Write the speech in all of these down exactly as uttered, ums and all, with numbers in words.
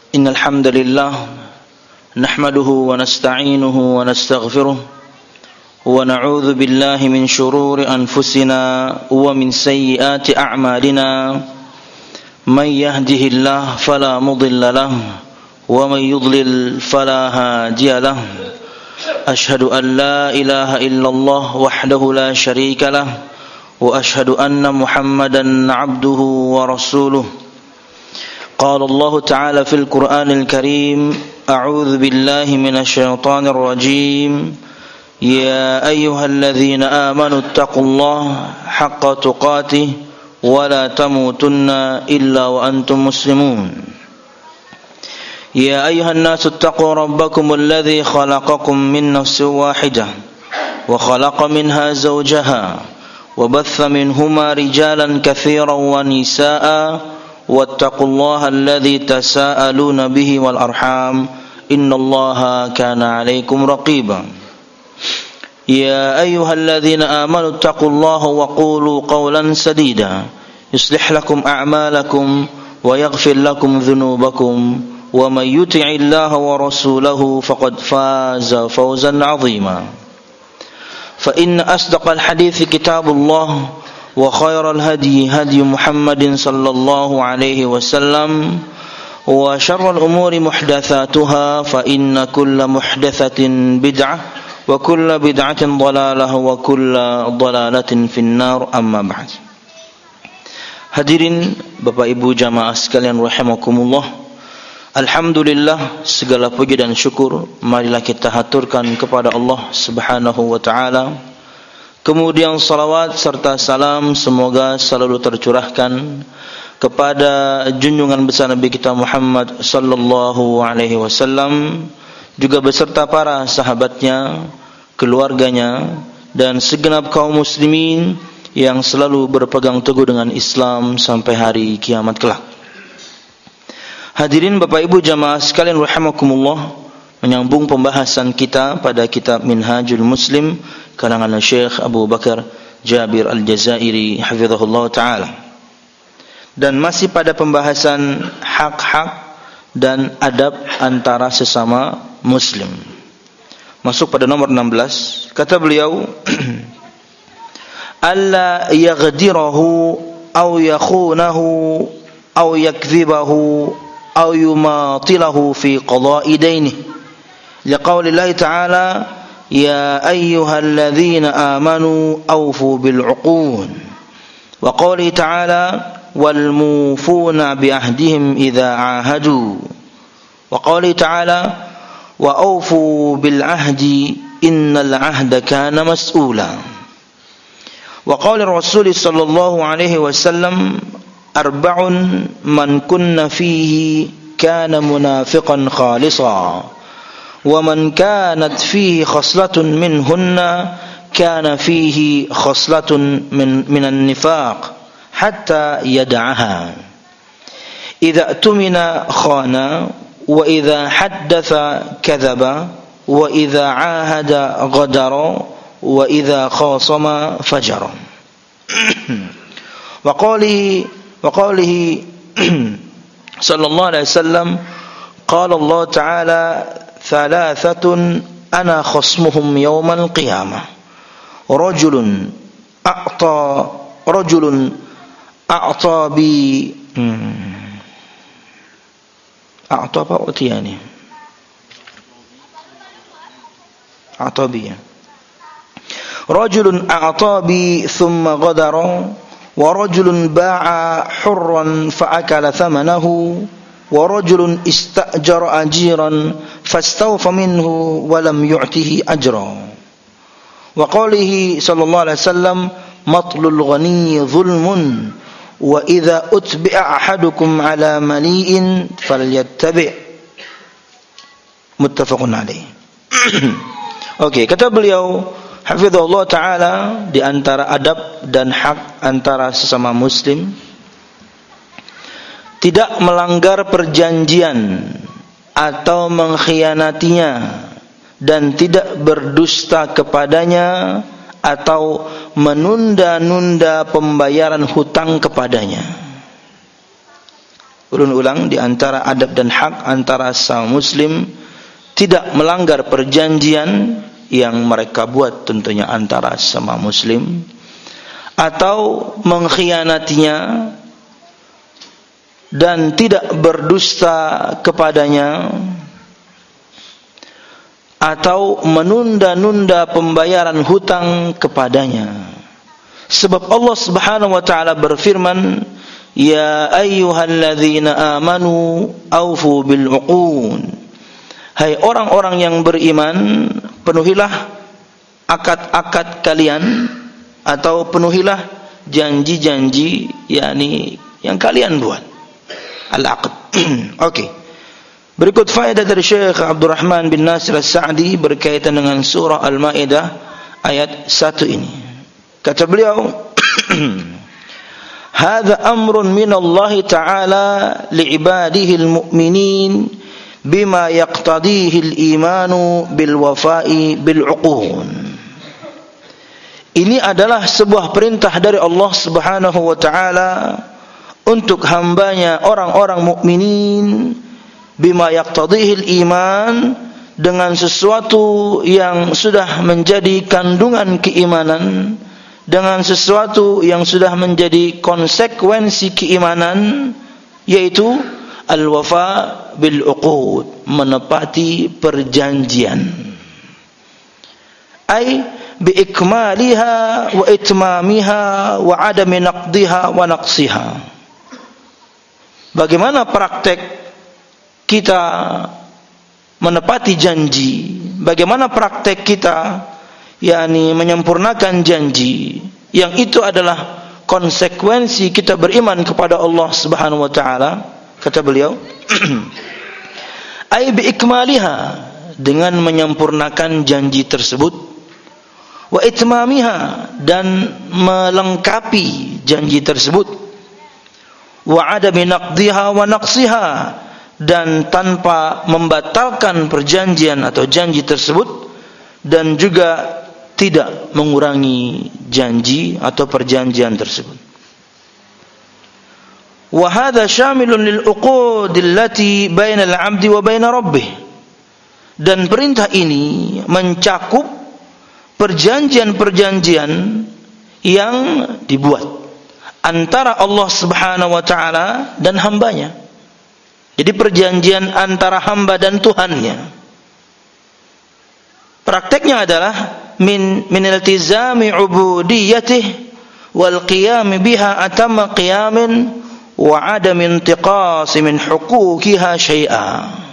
إن الحمد لله نحمده ونستعينه ونستغفره ونعوذ بالله من شرور أنفسنا ومن سيئات أعمالنا من يهده الله فلا مضل له ومن يضلل فلا هادي له أشهد أن لا إله إلا الله وحده لا شريك له وأشهد أن محمدا عبده ورسوله قال الله تعالى في القرآن الكريم أعوذ بالله من الشيطان الرجيم يا أيها الذين آمنوا اتقوا الله حق تقاته ولا تموتن إلا وأنتم مسلمون يا أيها الناس اتقوا ربكم الذي خلقكم من نفس واحدة وخلق منها زوجها وبث منهما رجالا كثيرا ونساء واتقوا الله الذي تساءلون به والأرحام إن الله كان عليكم رقيبا يا أيها الذين آمنوا اتقوا الله وقولوا قولا سديدا يصلح لكم أعمالكم ويغفر لكم ذنوبكم ومن يطع الله ورسوله فقد فاز فوزا عظيما فإن أصدق الحديث كتاب الله وخير الهدي هدي محمد صلى الله عليه وسلم وشر الأمور محدثاتها فإن كل محدثة بدعة وكل بدعة ضلالة وكل ضلالة في النار أما بعد. Hadirin Bapak Ibu jamaah sekalian rahimakumullah, alhamdulillah, segala puji dan syukur marilah kita haturkan kepada Allah Subhanahu wa taala. Kemudian salawat serta salam semoga selalu tercurahkan kepada junjungan besar Nabi kita Muhammad sallallahu alaihi wasallam, juga beserta para sahabatnya, keluarganya, dan segenap kaum muslimin yang selalu berpegang teguh dengan Islam sampai hari kiamat kelak. Hadirin Bapak Ibu jamaah sekalian rahimakumullah, menyambung pembahasan kita pada kitab Minhajul Muslim karangan Syekh Abu Bakar Jabir Al-Jazairi hafizahullah taala. Dan masih pada pembahasan hak-hak dan adab antara sesama muslim. Masuk pada nomor enam belas, kata beliau alla yaghdirahu aw yakhunahu aw yakdhibahu aw yumatilahu fi qada'i daynihi liqaulillahi ta'ala ya ayyuhalladzina amanu awfu bil 'uqud wa qawli ta'ala wal mufuna bi ahdihim idza 'ahadu wa qawli ta'ala wa awfu bil 'ahdi innal 'ahda kana mas'ula wa qawli Rasul sallallahu alaihi wasallam arba'un man kunna fihi kana munafiqan khalisan wa man kanat fihi khaslatun minhunna kana fihi khaslatun min minan nifaq hatta yad'aha idza tumina khana wa idza haddatha kadhaba wa idza 'ahada ghadara wa idza khasama fajara wa qawlihi wa qawlihi sallallahu alaihi wasallam qala Allah ta'ala thalathatun ana khasmuhum yawmal qiyamah rajulun a'ta rajulun a'ta bi a'ta apa utiyani a'ta bi rajulun a'ta bi thumma ghadara wa rajulun ba'a hurran fa akala thamanahu wa rajulun istajara ajiran fastawfa minhu wa lam yu'tihi ajra wa qawlihi sallallahu alaihi wasallam matlul ghani zulmun wa idza utbi'a ahadukum ala mali'in falyattabi' muttafaqun alaih. Oke, kata beliau hafizahullah ta'ala, di antara adab dan hak antara sesama muslim, tidak melanggar perjanjian atau mengkhianatinya, dan tidak berdusta kepadanya atau menunda-nunda pembayaran hutang kepadanya. ulun ulang di antara adab dan hak antara sama muslim tidak melanggar perjanjian yang mereka buat tentunya antara sama muslim, atau mengkhianatinya dan tidak berdusta kepadanya, atau menunda-nunda pembayaran hutang kepadanya. Sebab Allah Subhanahu wa taala berfirman, ya ayyuhalladzina amanu aufu bil uqud. Hai orang-orang yang beriman, penuhilah akad-akad kalian atau penuhilah janji-janji yakni yang kalian buat. Al-aqd. Oke. Berikut faedah dari Syekh Abdurrahman bin Nasir As-Sa'di berkaitan dengan surah Al-Maidah ayat satu ini. Kata beliau, hadza amrun min Allah Ta'ala li'ibadihi al-mu'minin bima yaqtadihi al-imanu bil wafa'i bil 'uqud. Ini adalah sebuah perintah dari Allah Subhanahu wa taala untuk hambanya orang-orang mukminin, bima yaqtadihi al-iman, dengan sesuatu yang sudah menjadi kandungan keimanan, dengan sesuatu yang sudah menjadi konsekuensi keimanan, yaitu al-wafa bil uqud, menepati perjanjian. Ai bi ikmaliha wa itmamiha wa adami naqdiha wa naqsiha. Bagaimana praktek kita menepati janji? Bagaimana praktek kita yakni menyempurnakan janji, yang itu adalah konsekuensi kita beriman kepada Allah Subhanahu wa taala? Kata beliau, ai bi ikmaliha, dengan menyempurnakan janji tersebut, wa itmamiha, dan melengkapi janji tersebut, wa adami naqdiha wa naqsiha, dan tanpa membatalkan perjanjian atau janji tersebut, dan juga tidak mengurangi janji atau perjanjian tersebut. Wa hadha syamilun lil uqud allati bainal 'abdi wa bain rabbih. Dan perintah ini mencakup perjanjian-perjanjian yang dibuat antara Allah Subhanahu wa taala dan hambanya. Jadi perjanjian antara hamba dan Tuhannya. Prakteknya adalah min min iltizami ubudiyyatih wal qiyam biha atamma qiyamin wa adam intiqas min huquqiha syai'a.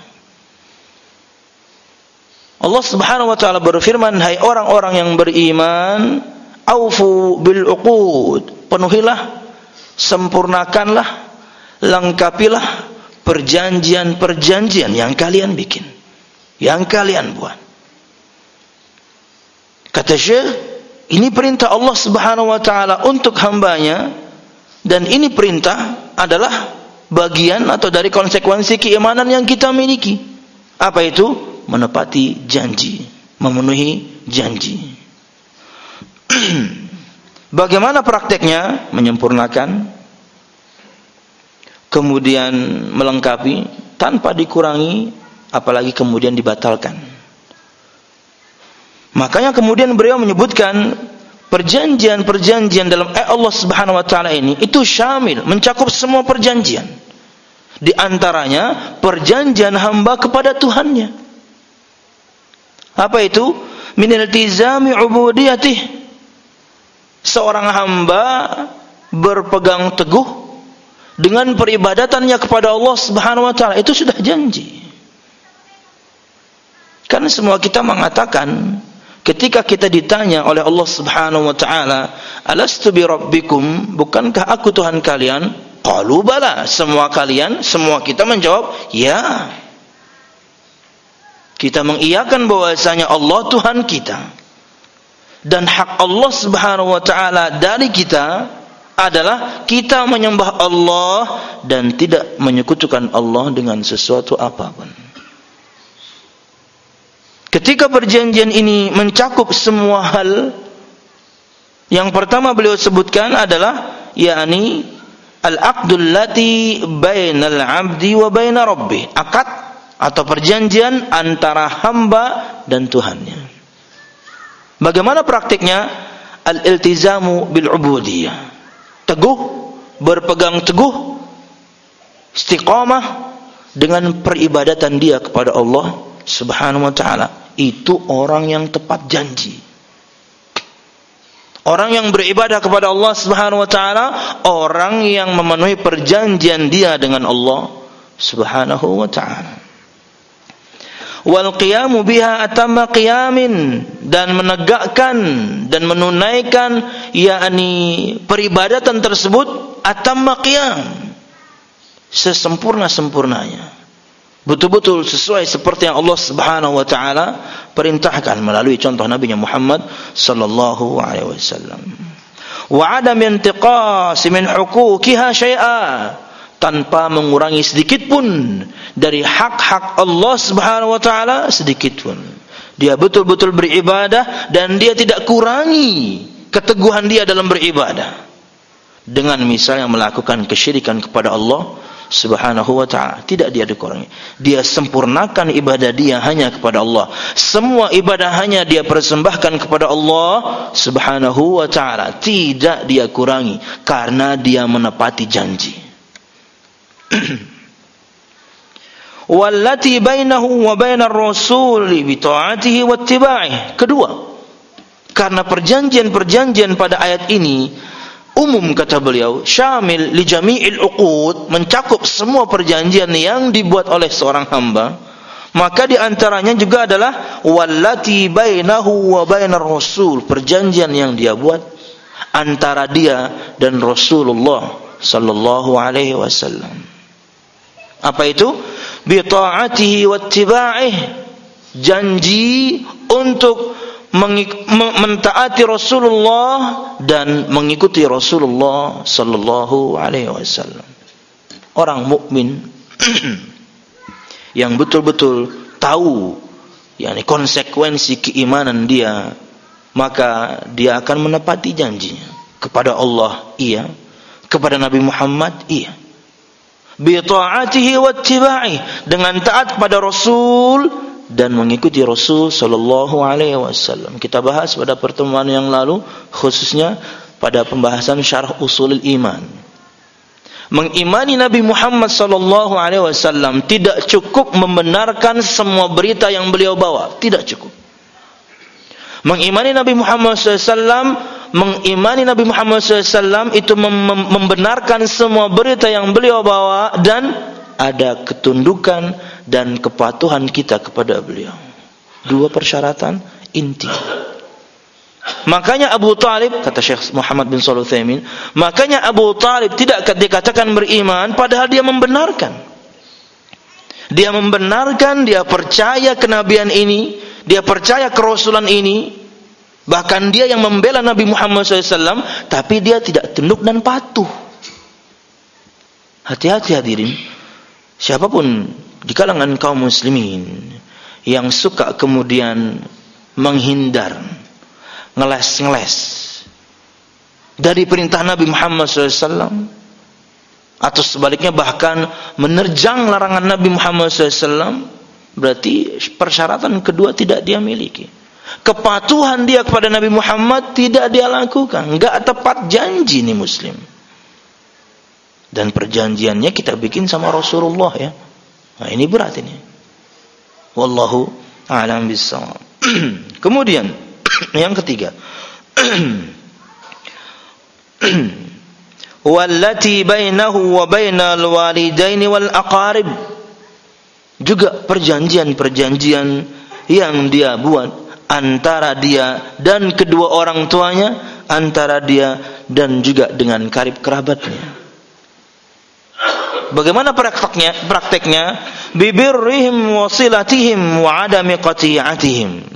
Allah Subhanahu wa taala berfirman, hai orang-orang yang beriman, aufu bil uqud, penuhilah, sempurnakanlah, lengkapilah perjanjian-perjanjian yang kalian bikin, yang kalian buat. Kata Syekh, ini perintah Allah Subhanahu wa taala untuk hambanya, dan ini perintah adalah bagian atau dari konsekuensi keimanan yang kita miliki. Apa itu? Menepati janji, memenuhi janji. Bagaimana prakteknya? Menyempurnakan, kemudian melengkapi tanpa dikurangi, apalagi kemudian dibatalkan. Makanya kemudian beliau menyebutkan perjanjian-perjanjian dalam ayat Allah Subhanahu wa taala ini itu syamil, mencakup semua perjanjian. Di antaranya perjanjian hamba kepada Tuhannya. Apa itu? Min iltizami ubudiyatih. Seorang hamba berpegang teguh dengan peribadatannya kepada Allah Subhanahu wa taala, itu sudah janji. Karena semua kita mengatakan, ketika kita ditanya oleh Allah Subhanahu wa taala, alastu bi rabbikum, bukankah aku Tuhan kalian? Qalu bala, semua kalian, semua kita menjawab ya. Kita mengiyakan bahwasanya Allah Tuhan kita, dan hak Allah Subhanahu wa taala dari kita adalah kita menyembah Allah dan tidak menyekutukan Allah dengan sesuatu apapun. Ketika perjanjian ini mencakup semua hal, yang pertama beliau sebutkan adalah yakni al-aqdul lati bainal 'abdi wa baina rabbih, akad atau perjanjian antara hamba dan Tuhannya. Bagaimana praktiknya? Al-iltizamu bil ubudiyah, teguh, berpegang teguh, istiqamah dengan peribadatan dia kepada Allah Subhanahu wa ta'ala. Itu orang yang tepat janji. Orang yang beribadah kepada Allah Subhanahu wa ta'ala, orang yang memenuhi perjanjian dia dengan Allah Subhanahu wa ta'ala. Wal qiyamu biha atamma qiyamin, dan menegakkan dan menunaikan yakni peribadatan tersebut atamma qiyam, sesempurna-sempurnanya, betul-betul sesuai seperti yang Allah Subhanahu wa ta'ala perintahkan melalui contoh Nabi Muhammad sallallahu alaihi wasallam. Wa adam intiqas min huquqiha syai'a, tanpa mengurangi sedikit pun dari hak-hak Allah Subhanahu wa ta'ala sedikit pun. Dia betul-betul beribadah dan dia tidak kurangi keteguhan dia dalam beribadah. Dengan misalnya melakukan kesyirikan kepada Allah Subhanahu wa ta'ala, tidak dia dikurangi. Dia sempurnakan ibadah dia hanya kepada Allah. Semua ibadah hanya dia persembahkan kepada Allah Subhanahu wa ta'ala, tidak dia kurangi, karena dia menepati janji. Wallati bainahu wa bainar rasul bi ta'atihi wa ittiba'ih. Kedua, karena perjanjian-perjanjian pada ayat ini umum, kata beliau, syamil li jami'il uqud, mencakup semua perjanjian yang dibuat oleh seorang hamba, maka di antaranya juga adalah wallati bainahu wa bainar rasul, perjanjian yang dia buat antara dia dan Rasulullah sallallahu alaihi wasallam. Apa itu? Bi ta'atihi wa ittiba'ih, janji untuk mentaati Rasulullah dan mengikuti Rasulullah sallallahu alaihi wasallam. Orang mukmin yang betul-betul tahu yakni konsekuensi keimanan dia, maka dia akan menepati janjinya kepada Allah, iya, kepada Nabi Muhammad, iya. Bi ta'atihi wa ittiba'i, dengan taat kepada Rasul dan mengikuti Rasul sallallahu alaihi wasallam. Kita bahas pada pertemuan yang lalu, khususnya pada pembahasan syarah usulul iman. Mengimani Nabi Muhammad sallallahu alaihi wasallam tidak cukup membenarkan semua berita yang beliau bawa, tidak cukup. Mengimani Nabi Muhammad sallallahu alaihi wasallam, mengimani Nabi Muhammad sallallahu alaihi wasallam itu mem- membenarkan semua berita yang beliau bawa dan ada ketundukan dan kepatuhan kita kepada beliau. Dua persyaratan inti. Makanya Abu Talib, kata Syekh Muhammad bin Shalih Al-Utsaimin, makanya Abu Talib tidak dikatakan beriman padahal dia membenarkan. Dia membenarkan, dia percaya kenabian ini, dia percaya kerasulan ini, bahkan dia yang membela Nabi Muhammad shallallahu alaihi wasallam, tapi dia tidak tunduk dan patuh. Hati-hati hadirin, siapapun di kalangan kaum muslimin yang suka kemudian menghindar, ngeles-ngeles dari perintah Nabi Muhammad shallallahu alaihi wasallam, atau sebaliknya bahkan menerjang larangan Nabi Muhammad shallallahu alaihi wasallam, berarti persyaratan kedua tidak dia miliki. Kepatuhan dia kepada Nabi Muhammad tidak dia lakukan, enggak tepat janji nih muslim. Dan perjanjiannya kita bikin sama Rasulullah ya. Nah, ini berat ini. Wallahu a'lam bissawab. Kemudian yang ketiga, wallati bainahu wa bainal walidaini wal aqarib, juga perjanjian-perjanjian yang dia buat antara dia dan kedua orang tuanya, antara dia dan juga dengan karib kerabatnya. Bagaimana prakteknya? Prakteknya bibirrihim wasilatihim wa adami qati'atihim.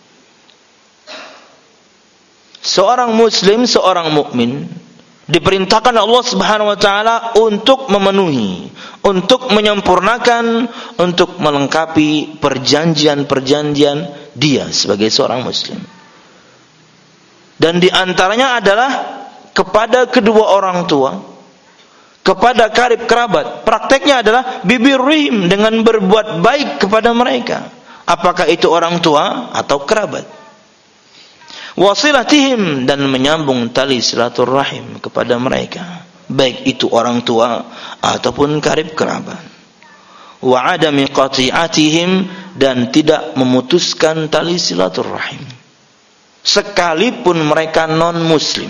Seorang muslim, seorang mukmin diperintahkan Allah Subhanahu wa taala untuk memenuhi, untuk menyempurnakan, untuk melengkapi perjanjian-perjanjian dia sebagai seorang muslim. Dan di antaranya adalah kepada kedua orang tua, kepada karib kerabat. Prakteknya adalah bibirrihim, dengan berbuat baik kepada mereka. Apakah itu orang tua atau kerabat. Wasilatihim, dan menyambung tali silaturrahim kepada mereka, baik itu orang tua ataupun karib kerabat. Wa adami qati'atihim, dan tidak memutuskan tali silaturrahim sekalipun mereka non muslim.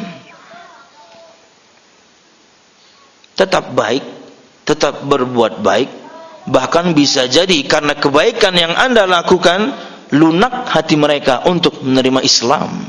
Tetap baik, tetap berbuat baik, bahkan bisa jadi karena kebaikan yang Anda lakukan lunak hati mereka untuk menerima Islam.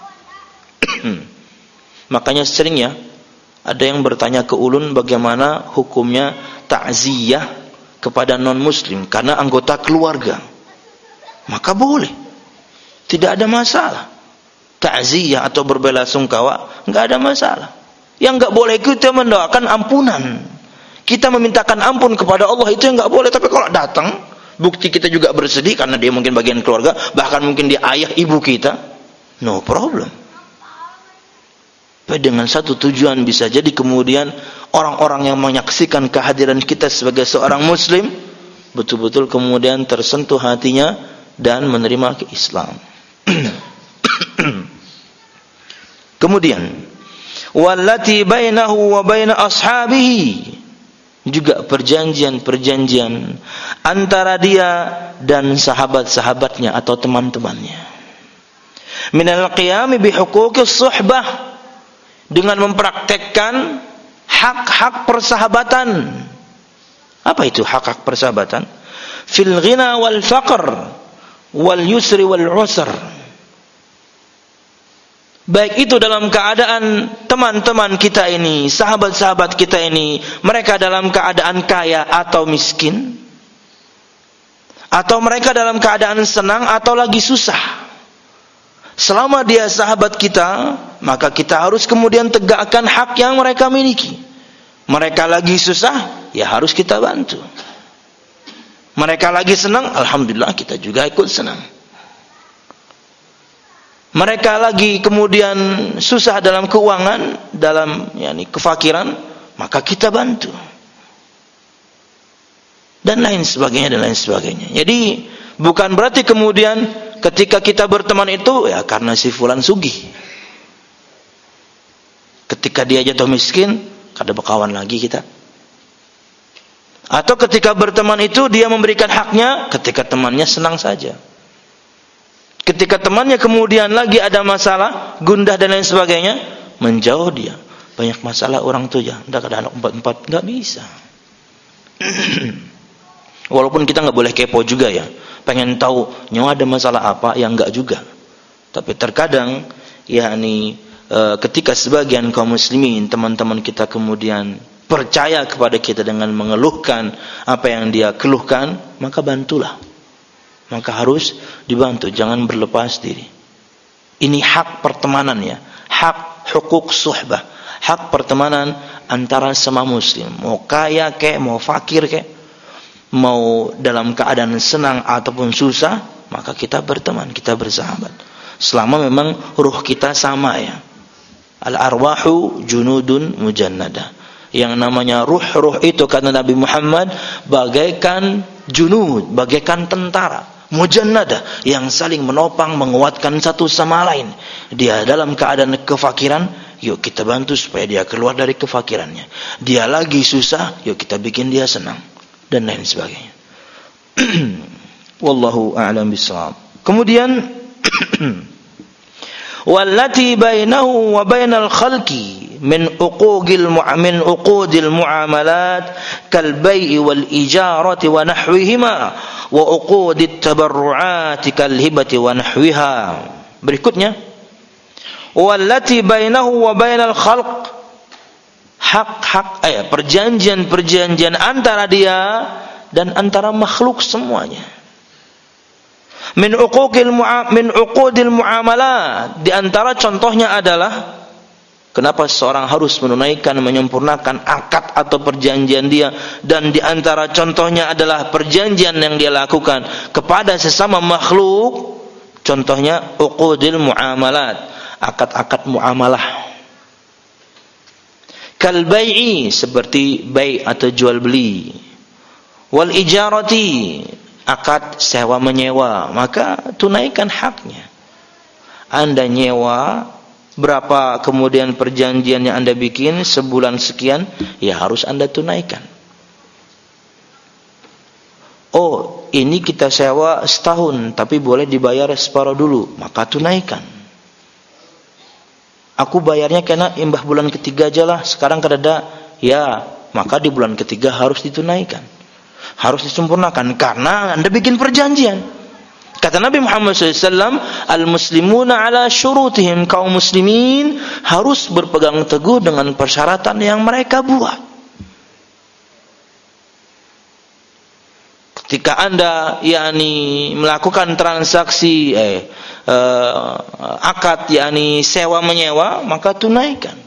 Makanya sering ya ada yang bertanya ke ulun bagaimana hukumnya takziah kepada non muslim karena anggota keluarga. Maka boleh, tidak ada masalah. Takziah atau berbelasungkawa enggak ada masalah. Yang enggak boleh kita mendoakan ampunan, kita memintakan ampun kepada Allah, itu yang enggak boleh. Tapi kalau datang, bukti kita juga bersedih karena dia mungkin bagian keluarga, bahkan mungkin dia ayah ibu kita, no problem. Tapi dengan satu tujuan, bisa jadi kemudian orang-orang yang menyaksikan kehadiran kita sebagai seorang muslim betul-betul kemudian tersentuh hatinya dan menerima ke Islam. Kemudian wallati bainahu wa baina ashabihi, juga perjanjian-perjanjian antara dia dan sahabat-sahabatnya atau teman-temannya. Minal qiyami bihuquqis suhbah, dengan mempraktekkan hak-hak persahabatan. Apa itu hak-hak persahabatan? Fil ghina wal faqr wal yusri wal usr. Baik itu dalam keadaan teman-teman kita ini, sahabat-sahabat kita ini, mereka dalam keadaan kaya atau miskin, atau mereka dalam keadaan senang atau lagi susah. Selama dia sahabat kita, maka kita harus kemudian tegakkan hak yang mereka miliki. Mereka lagi susah, ya harus kita bantu. Mereka lagi senang, alhamdulillah kita juga ikut senang. Mereka lagi kemudian susah dalam keuangan, dalam yakni kefakiran, maka kita bantu. Dan lain sebagainya dan lain sebagainya. Jadi bukan berarti kemudian ketika kita berteman itu ya karena si fulan sugih. Ketika dia jatuh miskin, kada berkawan lagi kita. Atau ketika berteman itu dia memberikan haknya ketika temannya senang saja. Ketika temannya kemudian lagi ada masalah, gundah dan lain sebagainya, menjauh dia. Banyak masalah orang tuh ya, ndak ada anak empat-empat, nggak bisa. Walaupun kita nggak boleh kepo juga ya, pengen tahu nyawa ada masalah apa, yang nggak juga. Tapi terkadang, yakni e, ketika sebagian kaum muslimin, teman-teman kita kemudian percaya kepada kita dengan mengeluhkan apa yang dia keluhkan, maka bantulah. Maka harus dibantu, jangan berlepas diri. Ini hak pertemanan ya, hak hukuk suhbah, hak pertemanan antara sama muslim. Mau kaya kek, mau fakir kek, mau dalam keadaan senang ataupun susah, maka kita berteman, kita bersahabat. Selama memang ruh kita sama ya. Al-arwahu junudun mujannada. Yang namanya ruh-ruh itu kata Nabi Muhammad bagaikan junud, bagaikan tentara mujannada yang saling menopang, menguatkan satu sama lain. Dia dalam keadaan kefakiran, yuk kita bantu supaya dia keluar dari kefakirannya. Dia lagi susah, yuk kita bikin dia senang, dan lain sebagainya. Wallahu a'lam bishawab. Kemudian wallati bainahu wa bainal khalqi min uqudil mu'min uqudil muamalat kal bai'i wal ijarati wa nahwihima wa uqudit tabarru'ati kal hibati wa nahwiha. Berikutnya wallati bainahu wa bainal khalq, hak-hak eh perjanjian-perjanjian antara dia dan antara makhluk semuanya. Min uquqil mu'a min uqudil muamalat, di antara contohnya adalah kenapa seorang harus menunaikan, menyempurnakan akad atau perjanjian dia, dan di antara contohnya adalah perjanjian yang dia lakukan kepada sesama makhluk. Contohnya uqudil muamalat, akad-akad muamalah. Kal bai'i, seperti bai' atau jual beli. Wal ijarati, akad sewa menyewa, maka tunaikan haknya. Anda nyewa berapa, kemudian perjanjian yang Anda bikin sebulan sekian, ya harus Anda tunaikan. Oh, ini kita sewa setahun, tapi boleh dibayar separuh dulu, maka tunaikan. Aku bayarnya karena imbah bulan ketiga aja lah, sekarang kereda, ya, maka di bulan ketiga harus ditunaikan. Harus disempurnakan, karena Anda bikin perjanjian. Kata Nabi Muhammad shallallahu alaihi wasallam, al-muslimuna ala syurutihim, kaum muslimin harus berpegang teguh dengan persyaratan yang mereka buat. Ketika Anda yakni melakukan transaksi eh, eh akad yakni sewa menyewa, maka tunaikan.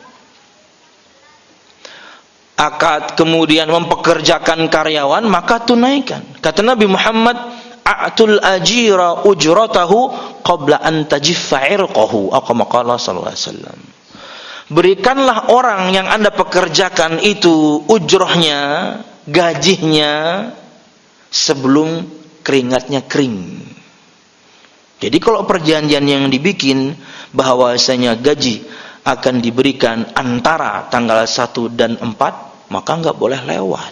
Akad kemudian mempekerjakan karyawan, maka tunaikan. Kata Nabi Muhammad, a'tul ajira ujratahu qabla an tajiffa 'irqahu, atau kama qala sallallahu alaihi wasallam. Berikanlah orang yang Anda pekerjakan itu ujrohnya, gajinya, sebelum keringatnya kering. Jadi kalau perjanjian yang dibikin bahwasanya gaji akan diberikan antara tanggal satu dan empat, maka enggak boleh lewat.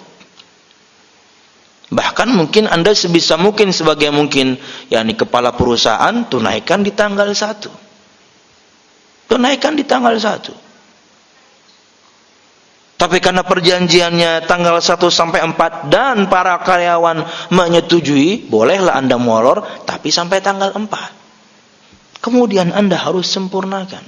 Bahkan mungkin Anda sebisa mungkin sebagai mungkin yakni kepala perusahaan, tunaikan di tanggal satu. Tunaikan di tanggal satu. Tapi karena perjanjiannya tanggal satu sampai empat dan para karyawan menyetujui, bolehlah Anda molor, tapi sampai tanggal empat. Kemudian Anda harus sempurnakan.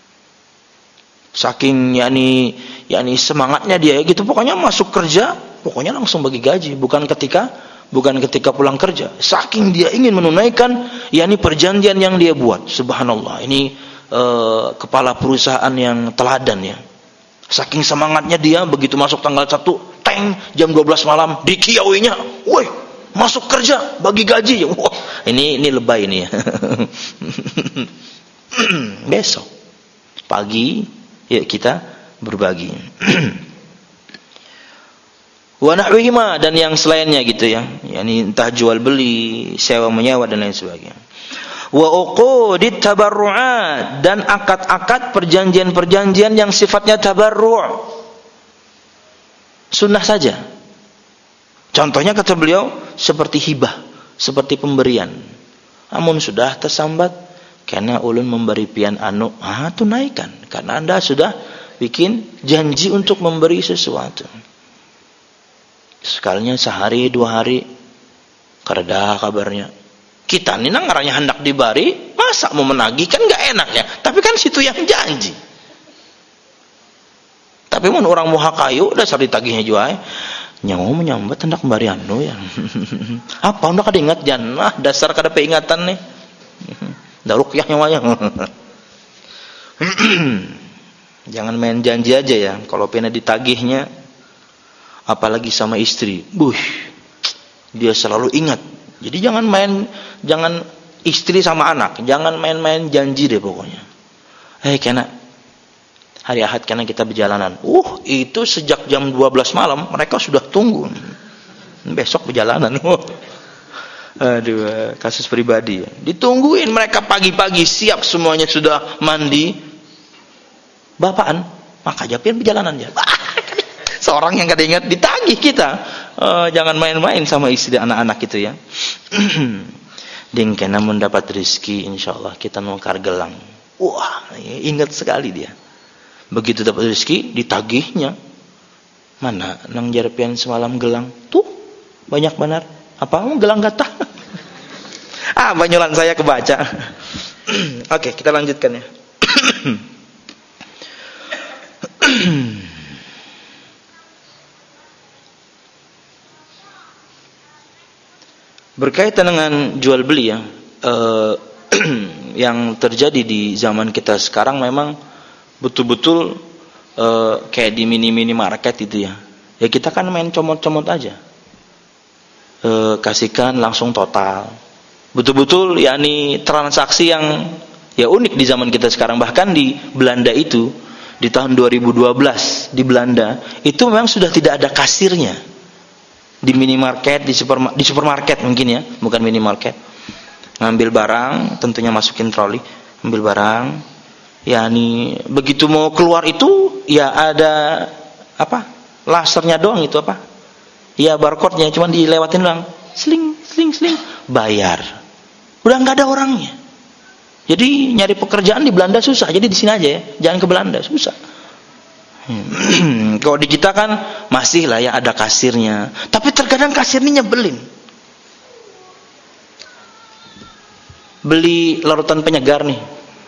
Saking yakni yakni semangatnya dia gitu, pokoknya masuk kerja, pokoknya langsung bagi gaji, bukan ketika bukan ketika pulang kerja. Saking dia ingin menunaikan yakni perjanjian yang dia buat. Subhanallah, ini eh, kepala perusahaan yang teladan ya. Saking semangatnya dia, begitu masuk tanggal satu, teng, jam dua belas malam, dikiauinya, woi, masuk kerja, bagi gaji. Wah, ini ini lebay ini ya. Besok pagi, ya kita berbagi. Wa nahwihima, dan yang selainnya gitu ya. Yani entah jual beli, sewa menyewa dan lain sebagainya. Wa uqudit tabarru'at, dan akad-akad perjanjian-perjanjian yang sifatnya tabarru', sunnah saja. Contohnya kata beliau seperti hibah, seperti pemberian. Namun sudah tersambat karena ulun memberi pian anu, ah tunaikan, karena Anda sudah bikin janji untuk memberi sesuatu. Sekalinya sehari dua hari kareda kabarnya. Kita ini ngaranya hendak dibari, masa mau menagih, kan gak enak ya. Tapi kan situ yang janji. Tapi mun orang muha kayu, dasar ditagihnya juga. Nyawa menyambat hendak bari anu ya. Apa hendak kada ingat janah, dasar kada peingatan nih. Da ruqyah nyawanya. Jangan main janji aja ya. Kalau pena ditagihnya, apalagi sama istri, buh, dia selalu ingat. Jadi jangan main, jangan istri sama anak, jangan main-main janji deh pokoknya. Hei kena, hari Ahad kena kita berjalanan. Uh, itu sejak jam dua belas malam mereka sudah tunggu. Besok berjalanan. Aduh, kasus pribadi. Ditungguin mereka pagi-pagi, siap semuanya sudah mandi. Bapaan, maka japian perjalanan ya. Seorang yang kada ingat ditagih kita. Uh, jangan main-main sama istri anak-anak itu ya. Ding kena mendapat rezeki, insyaallah kita nukar gelang. Wah, ingat sekali dia. Begitu dapat rezeki, ditagihnya. Mana nang jarpian semalam gelang? Tuh, banyak benar. Apa gelang gatah? Ah, banyulan saya kebaca. Oke, kita lanjutkan ya. Berkaitan dengan jual beli ya, eh, yang terjadi di zaman kita sekarang memang betul-betul eh, kayak di mini-mini market itu ya. Ya kita kan main comot-comot aja, eh, kasihkan langsung total. Betul-betul yakni transaksi yang ya unik di zaman kita sekarang. Bahkan di Belanda itu di tahun dua ribu dua belas di Belanda, itu memang sudah tidak ada kasirnya di minimarket, di supermarket, di supermarket mungkin ya, bukan minimarket. Ngambil barang, tentunya masukin troli, ambil barang, ya nih begitu mau keluar itu ya ada apa? Lasernya doang itu apa? Ya barcode-nya cuma dilewatin doang. Sling, sling, sling, bayar. Udah nggak ada orangnya. Jadi nyari pekerjaan di Belanda susah. Jadi di sini aja ya, jangan ke Belanda, susah. Hmm. Kalau di kita kan masih lah ya ada kasirnya. Tapi terkadang kasirnya nyebelin. Beli larutan penyegar nih.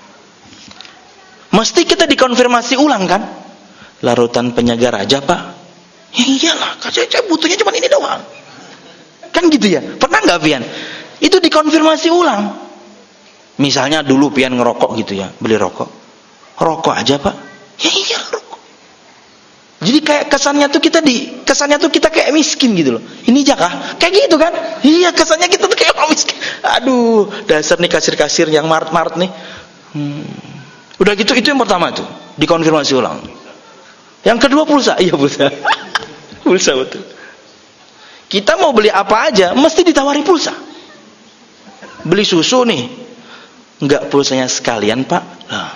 Mesti kita dikonfirmasi ulang kan? Larutan penyegar aja Pak? Ya iyalah, saya butuhnya cuma ini doang. Kan gitu ya? Pernah nggak Pian? Itu dikonfirmasi ulang. Misalnya dulu Pian ngerokok gitu ya, beli rokok. Rokok aja Pak? Ya iya rokok. Jadi kayak kesannya tuh kita di kesannya tuh kita kayak miskin gitu loh. Ini jakah? Kayak gitu kan? Iya, kesannya kita tuh kayak orang miskin. Aduh, dasar nih kasir-kasir yang maret-maret nih. Hmm. Udah gitu itu yang pertama tuh, dikonfirmasi ulang. Yang kedua pulsa, iya pulsa. Pulsa betul. Kita mau beli apa aja mesti ditawari pulsa. Beli susu nih, enggak pulsanya sekalian Pak. Nah.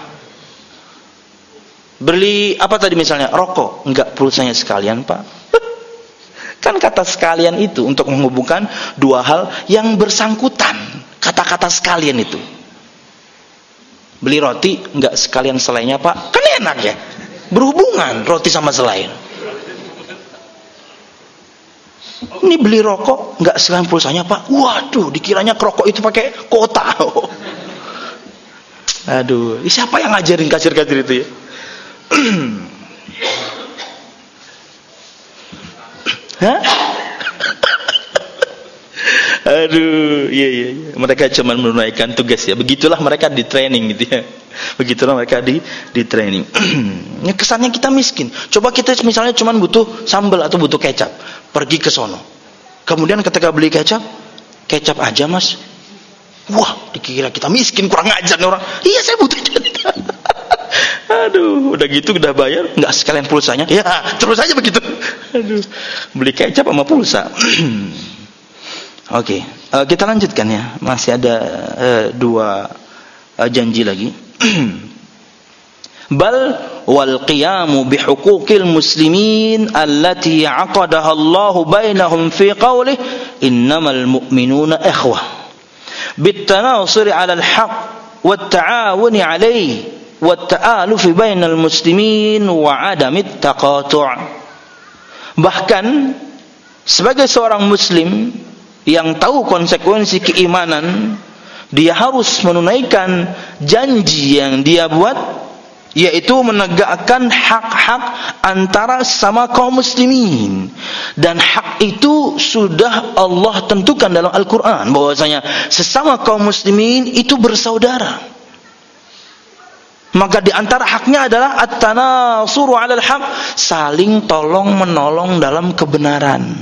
Beli apa tadi misalnya rokok, enggak pulsanya sekalian Pak. Kan kata sekalian itu untuk menghubungkan dua hal yang bersangkutan. Kata-kata sekalian itu. Beli roti enggak sekalian selainya Pak. Kan enak ya. Berhubungan roti sama selai. Ini beli rokok enggak sekalian pulsanya Pak. Waduh, dikiranya rokok itu pakai kuota. Aduh, siapa yang ngajarin kasir-kasir itu ya? Hah? Aduh, iya iya iya. Mereka cuma menunaikan tugas ya. Begitulah mereka di training gitu ya. Begitulah mereka di di training. Ini kesannya kita miskin. Coba kita misalnya cuma butuh sambal atau butuh kecap, pergi ke sono. Kemudian ketika beli kecap, kecap aja Mas. Wah, dikira kita miskin, kurang ngajar nih orang. Iya, saya butuh jadi. Aduh, udah gitu udah bayar, nggak sekalian pulsanya. Ya, terus aja begitu. Aduh, beli kecap sama pulsa. Oke, okay. uh, kita lanjutkan ya. Masih ada uh, dua uh, janji lagi. Bal wal qiyamu bihuquqil muslimin allati 'aqadaha Allah bainahum fi qawlihi innamal mu'minuna ikhwah bitanasuri 'ala al-haqq wat ta'awuni 'alayhi wat-ta'alufi bainal muslimin wa 'adamit taqatu'. Bahkan sebagai seorang muslim yang tahu konsekuensi keimanan, dia harus menunaikan janji yang dia buat, yaitu menegakkan hak-hak antara sama kaum muslimin. Dan hak itu sudah Allah tentukan dalam Al-Quran, bahwasanya sesama kaum muslimin itu bersaudara. Maka di antara haknya adalah at-tanasuru 'alal haq, saling tolong menolong dalam kebenaran.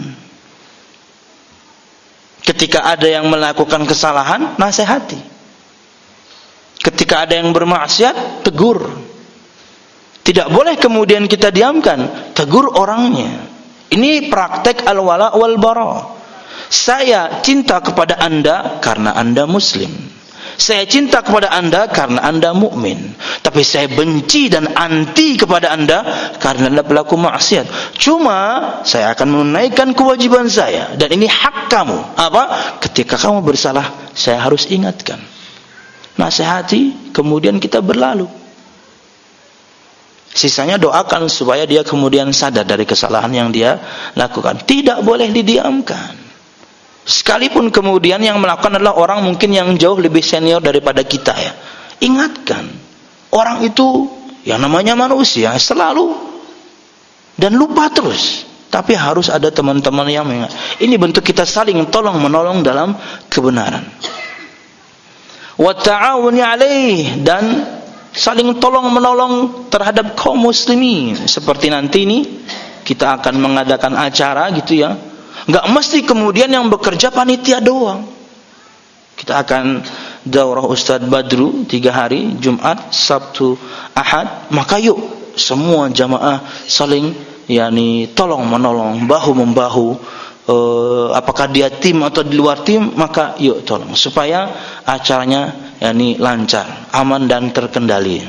Ketika ada yang melakukan kesalahan, nasihati. Ketika ada yang bermaksiat, tegur. Tidak boleh kemudian kita diamkan, tegur orangnya. Ini praktek al-wala wal bara. Saya cinta kepada Anda karena Anda muslim. Saya cinta kepada Anda karena Anda mukmin. Tapi saya benci dan anti kepada Anda karena Anda pelaku maksiat. Cuma saya akan menunaikan kewajiban saya, dan ini hak kamu. Apa? Ketika kamu bersalah, saya harus ingatkan. Nasihati, kemudian kita berlalu. Sisanya doakan supaya dia kemudian sadar dari kesalahan yang dia lakukan. Tidak boleh didiamkan. Sekalipun kemudian yang melakukan adalah orang mungkin yang jauh lebih senior daripada kita ya. Ingatkan. Orang itu yang namanya manusia selalu dan lupa terus. Tapi harus ada teman-teman yang mengingat. Ini bentuk kita saling tolong menolong dalam kebenaran. Wa ta'awuni 'alaihi, dan saling tolong menolong terhadap kaum muslimin. Seperti nanti ini kita akan mengadakan acara gitu ya. Enggak mesti kemudian yang bekerja panitia doang. Kita akan daurah Ustadz Badru tiga hari, Jumat, Sabtu, Ahad. Maka yuk semua jamaah saling yakni tolong menolong, bahu membahu. Uh, apakah dia tim atau di luar tim, maka yuk tolong supaya acaranya yakni lancar, aman dan terkendali.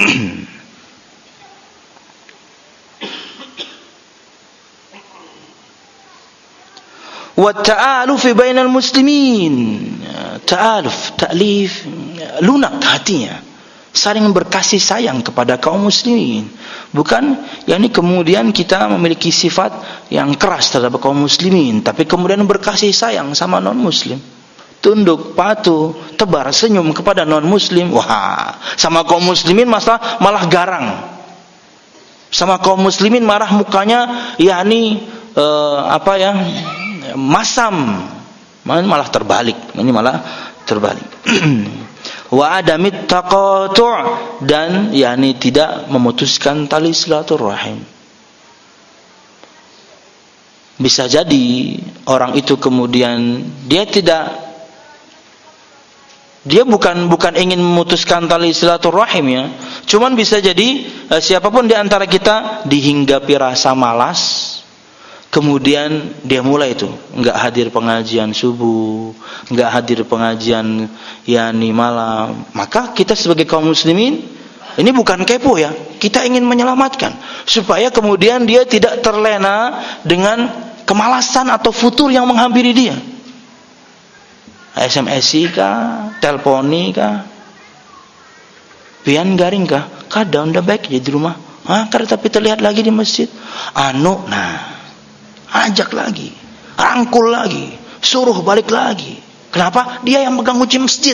Wa ta'aluf bainal muslimin. Ta'aluf, ta'lif, lunak hatinya, saling berkasih sayang kepada kaum muslimin. Bukan yakni kemudian kita memiliki sifat yang keras terhadap kaum muslimin, tapi kemudian berkasih sayang sama non muslim, tunduk, patuh, tebar senyum kepada non muslim. Wah, sama kaum muslimin masalah malah garang. Sama kaum muslimin marah mukanya yakni uh, apa ya? masam. Malah terbalik. Ini malah terbalik. Wa adamit taqatu' dan yakni tidak memutuskan tali silaturahim. Bisa jadi orang itu kemudian dia tidak dia bukan bukan ingin memutuskan tali silaturahim ya. Cuman bisa jadi eh, siapapun di antara kita dihinggapi rasa malas. Kemudian dia mulai itu enggak hadir pengajian subuh, enggak hadir pengajian yakni malam. Maka kita sebagai kaum muslimin ini bukan kepo ya, kita ingin menyelamatkan supaya kemudian dia tidak terlena dengan kemalasan atau futur yang menghampiri dia. S M S-i kah, telponi kah, pian garing kah, kadang udah baik ya di rumah. Ah, karena tapi terlihat lagi di masjid. Anu, nah ajak lagi, rangkul lagi, suruh balik lagi. Kenapa? Dia yang pegang kunci masjid.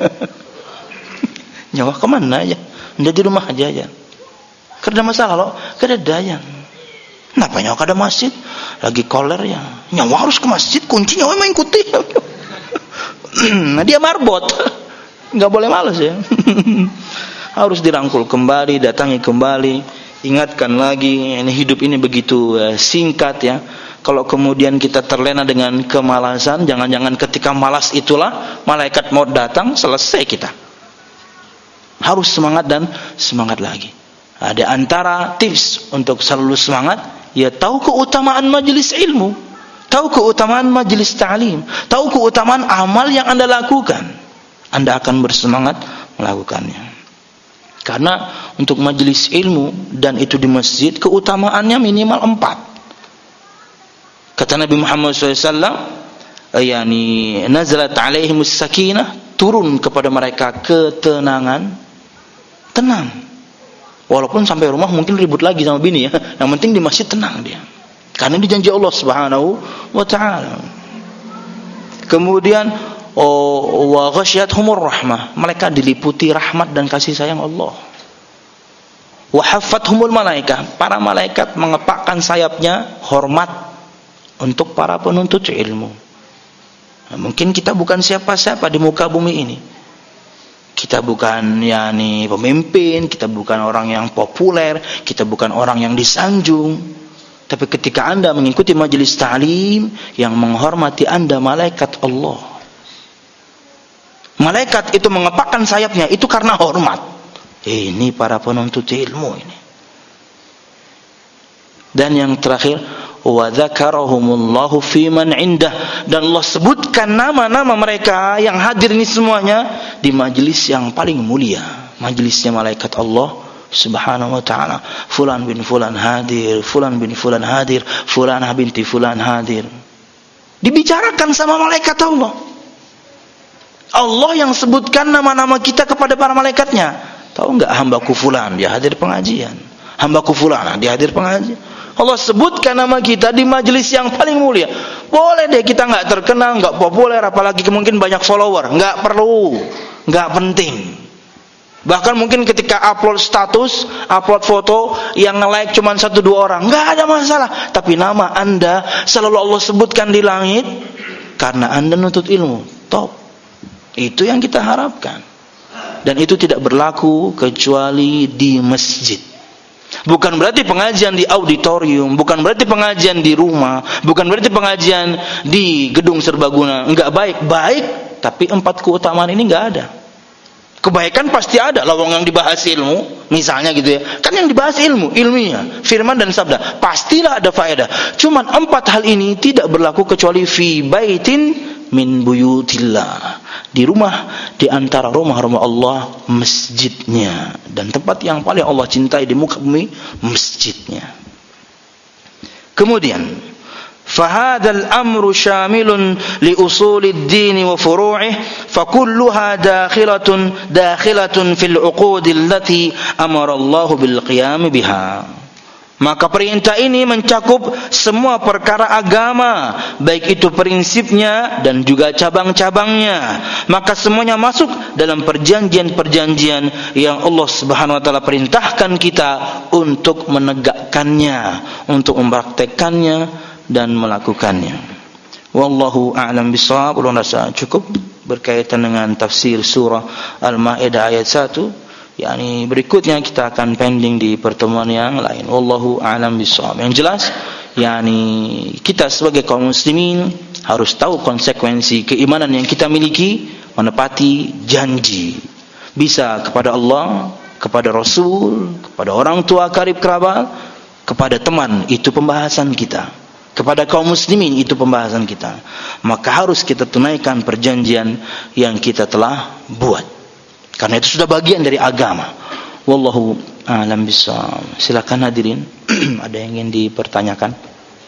Nyawa kemana aja? Udah di rumah aja aja. Kerja masalah loh, kerja dayan. Kenapa nyawa kada masjid? Lagi koler ya. Nyawa harus ke masjid, kunci nyawa main ikuti. Nah dia marbot, nggak boleh malas ya. Harus dirangkul kembali, datangi kembali, ingatkan lagi. Ini hidup ini begitu uh, singkat ya. Kalau kemudian kita terlena dengan kemalasan, jangan-jangan ketika malas itulah malaikat maut datang, selesai kita. Harus semangat dan semangat lagi. Ada antara tips untuk selalu semangat, ya tahu keutamaan majelis ilmu, tahu keutamaan majelis ta'lim, tahu keutamaan amal yang Anda lakukan. Anda akan bersemangat melakukannya. Karena untuk majelis ilmu dan itu di masjid, keutamaannya minimal empat. Kata Nabi Muhammad shallallahu alaihi wasallam, yani nazalat alaihimus sakinah, turun kepada mereka ketenangan, tenang. Walaupun sampai rumah mungkin ribut lagi sama bini ya, yang penting di masjid tenang dia. Karena dijanji Allah Subhanahu wa taala. Kemudian oh, wa ghasyiyatuhumur rahmah, mereka diliputi rahmat dan kasih sayang Allah. Wa haffathumul malaikah, para malaikat mengepakkan sayapnya hormat untuk para penuntut ilmu. Nah, mungkin kita bukan siapa-siapa di muka bumi ini. Kita bukan yakni pemimpin, kita bukan orang yang populer, kita bukan orang yang disanjung. Tapi ketika Anda mengikuti majelis ta'lim, yang menghormati Anda malaikat Allah. Malaikat itu mengepakkan sayapnya itu karena hormat. Ini para penuntut ilmu ini. Dan yang terakhir, wa dzakarahumullahu fi man indah, dan Allah sebutkan nama-nama mereka yang hadir ini semuanya di majelis yang paling mulia, majelisnya malaikat Allah Subhanahu wa taala. Fulan bin fulan hadir, fulan bin fulan hadir, fulanah binti fulan hadir. Dibicarakan sama malaikat Allah. Allah yang sebutkan nama-nama kita kepada para malaikatnya. Tahu enggak hambaku fulan dia hadir pengajian, hambaku fulan dia hadir pengajian. Allah sebutkan nama kita di majelis yang paling mulia. Boleh deh kita nggak terkenal, nggak populer, apalagi mungkin banyak follower, nggak perlu, nggak penting. Bahkan mungkin ketika upload status, upload foto, yang nge-like cuma satu dua orang, nggak ada masalah. Tapi nama Anda selalu Allah sebutkan di langit karena Anda nuntut ilmu. Top. Itu yang kita harapkan. Dan itu tidak berlaku kecuali di masjid. Bukan berarti pengajian di auditorium, bukan berarti pengajian di rumah, bukan berarti pengajian di gedung serbaguna enggak baik, baik, tapi empat keutamaan ini enggak ada. Kebaikan pasti ada, lawang yang dibahas ilmu, misalnya gitu ya. Kan yang dibahas ilmu, ilmiah, firman dan sabda, pastilah ada faedah. Cuman empat hal ini tidak berlaku kecuali fi baitin min buyutillah. Di rumah, di antara rumah-rumah Allah, masjidnya. Dan tempat yang paling Allah cintai di muka bumi, masjidnya. Kemudian, فهذا الأمر شامل لأصول الدين وفروعه فكلها داخلة داخلة في العقود التي أمر الله بالقيام بها. Maka perintah ini mencakup semua perkara agama, baik itu prinsipnya dan juga cabang-cabangnya. Maka semuanya masuk dalam perjanjian-perjanjian yang Allah Subhanahu wa taala perintahkan kita untuk menegakkannya, untuk mempraktekannya dan melakukannya. Wallahu a'lam bishawab. Ulun rasa cukup berkaitan dengan tafsir surah Al-Maidah ayat satu. yakni berikutnya kita akan pending di pertemuan yang lain. Wallahu a'lam bishawab. Yang jelas, yakni kita sebagai kaum muslimin harus tahu konsekuensi keimanan yang kita miliki, menepati janji. Bisa kepada Allah, kepada Rasul, kepada orang tua karib kerabat, kepada teman, itu pembahasan kita. Kepada kaum muslimin, itu pembahasan kita. Maka harus kita tunaikan perjanjian yang kita telah buat, karena itu sudah bagian dari agama. Wallahu a'lam bishawab. Silakan hadirin, ada yang ingin dipertanyakan?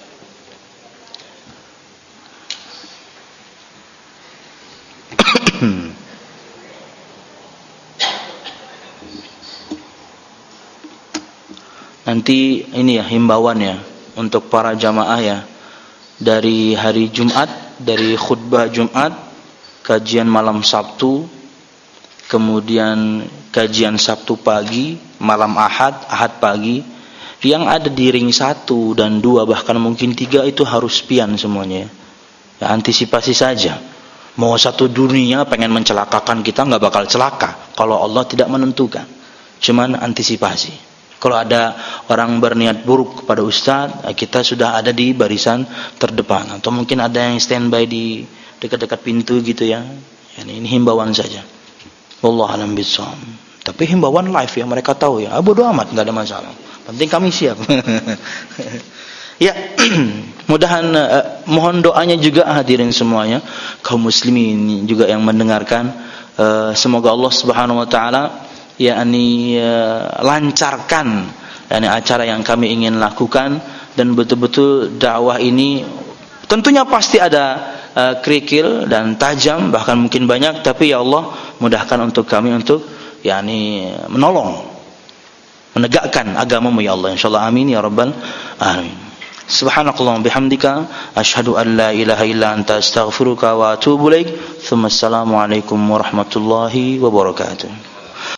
Nanti ini ya himbauan ya untuk para jamaah ya, dari hari Jumat, dari khutbah Jumat, kajian malam Sabtu, kemudian kajian Sabtu pagi, malam Ahad, Ahad pagi, yang ada di ring satu dan dua bahkan mungkin tiga itu harus pian semuanya. Ya, antisipasi saja. Mau satu dunia pengen mencelakakan kita, nggak bakal celaka kalau Allah tidak menentukan. Cuman antisipasi. Kalau ada orang berniat buruk kepada ustadz, kita sudah ada di barisan terdepan. Atau mungkin ada yang standby di dekat-dekat pintu gitu ya. Ini, ini himbauan saja. Wallahu a'lam bishawab. Tapi himbauan live ya, mereka tahu ya. Ah, bodo amat, nggak ada masalah. Penting kami siap. Ya, mudahan uh, mohon doanya juga hadirin semuanya, kaum muslimin juga yang mendengarkan. Uh, semoga Allah Subhanahu wa taala yakni uh, lancarkan yakni acara yang kami ingin lakukan, dan betul-betul dakwah ini tentunya pasti ada uh, kerikil dan tajam, bahkan mungkin banyak, tapi ya Allah mudahkan untuk kami untuk yakni menolong menegakkan agama-Mu ya Allah, insyaallah, amin ya rabbal alamin. Subhanakallahumma bihamdika asyhadu an la ilaha illa anta astaghfiruka wa atubu ilaik. Tsumma assalamu alaikum warahmatullahi wabarakatuh.